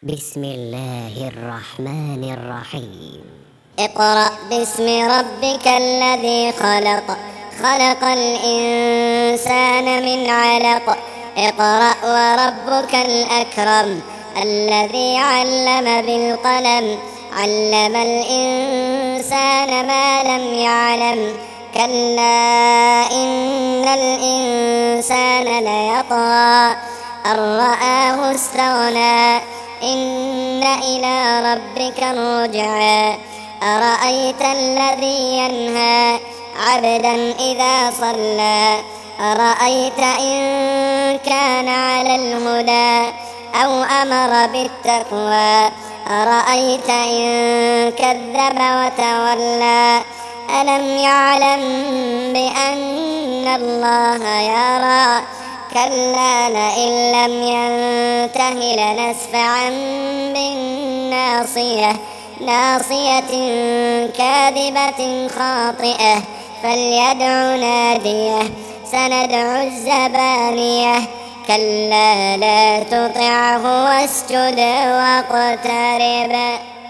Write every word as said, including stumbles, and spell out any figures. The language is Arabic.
بسم الله الرحمن الرحيم. اقرأ باسم ربك الذي خلق خلق الإنسان من علق. اقرأ وربك الأكرم الذي علم بالقلم علم الإنسان ما لم يعلم. كلا إن الإنسان ليطغى أن رآه استغنى إن إلى ربك الرجعى. أرأيت الذي ينهى عبدا إذا صلى أرأيت إن كان على الهدى أو أمر بالتقوى أرأيت إن كذب وتولى. ألم يعلم بأن الله يرى كلا لئن لم ينته لنسفعا بالناصية ناصية كاذبة خاطئة فليدع ناديه سندع الزبانية. كلا لا تطعه واسجد واقترب.